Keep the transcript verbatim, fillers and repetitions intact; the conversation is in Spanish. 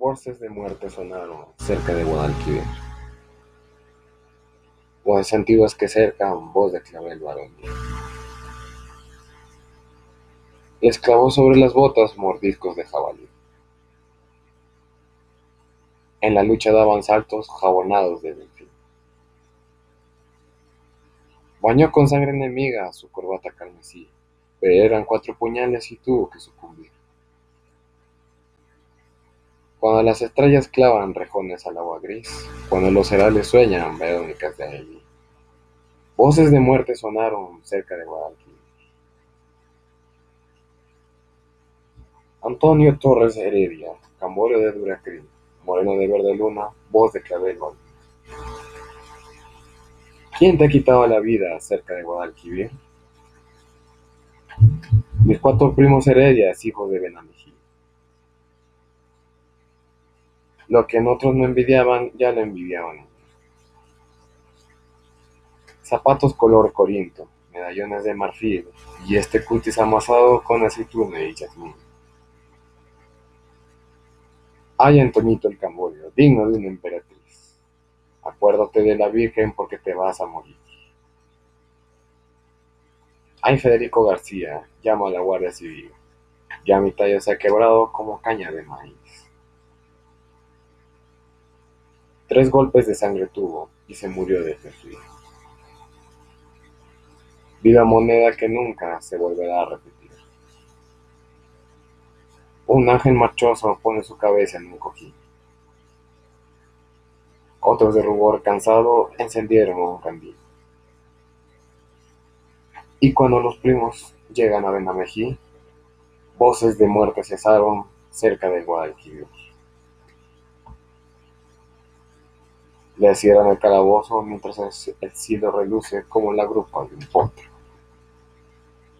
Voces de muerte sonaron cerca de Guadalquivir, voces antiguas que cercan, voz de clavel varonil. Les clavó sobre las botas mordiscos de jabalí. En la lucha daban saltos jabonados de delfín. Bañó con sangre enemiga su corbata carmesí, pero eran cuatro puñales y tuvo que sucumbir. Cuando las estrellas clavan rejones al agua gris, cuando los herales sueñan verónicas de allí, voces de muerte sonaron cerca de Guadalquivir. Antonio Torres Heredia, Camborio de Duracrim, Moreno de verde luna, voz de clavel. ¿Quién te ha quitado la vida cerca de Guadalquivir? Mis cuatro primos Heredias, hijos de Benamejí. Lo que en otros no envidiaban, ya lo envidiaban. Zapatos color corinto, medallones de marfil, y este cutis amasado con aceituna y jazmín. Ay, Antonito el Camborio, digno de una emperatriz. Acuérdate de la Virgen porque te vas a morir. Ay, Federico García, llamo a la Guardia Civil. Ya mi tallo se ha quebrado como caña de maíz. Tres golpes de sangre tuvo y se murió de frío. Viva moneda que nunca se volverá a repetir. Un ángel marchoso pone su cabeza en un cojín. Otros de rubor cansado encendieron un candil. Y cuando los primos llegan a Benamejí, voces de muerte cesaron cerca de Guadalquivir. Le cierran el calabozo mientras el cielo reluce como la grupa de un potro.